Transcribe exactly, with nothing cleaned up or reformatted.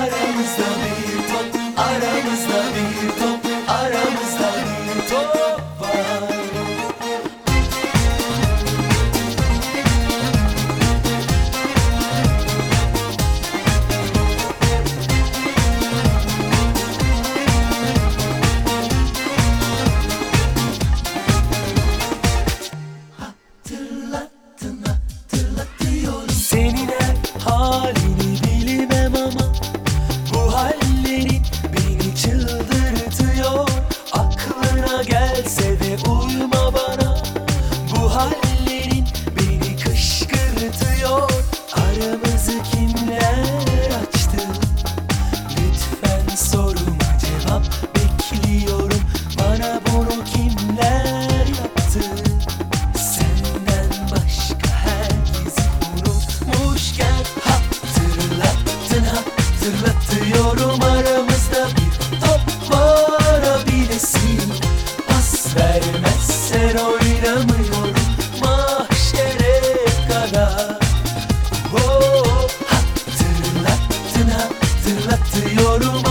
Aramızda bir top, aramızda bir top, aramızda bir top var. Hatırlattın, hatırlatıyorum. Senin her halini bilmem ama bu hallerin beni çıldırtıyor. Aklına gelse de uyma bana, bu hallerin beni kışkırtıyor. Aramızı kimler açtı? Lütfen soruma cevap bekliyorum. Bana bunu kimler yaptı? Senden başka herkesi unutmuşken hatırlattın, hatırlatıyorum. Aramızda bir top var, abilesin. Pas vermezsen oynamıyorum mahşere kadar. Oh, hatırlattın, hatırlatıyorum.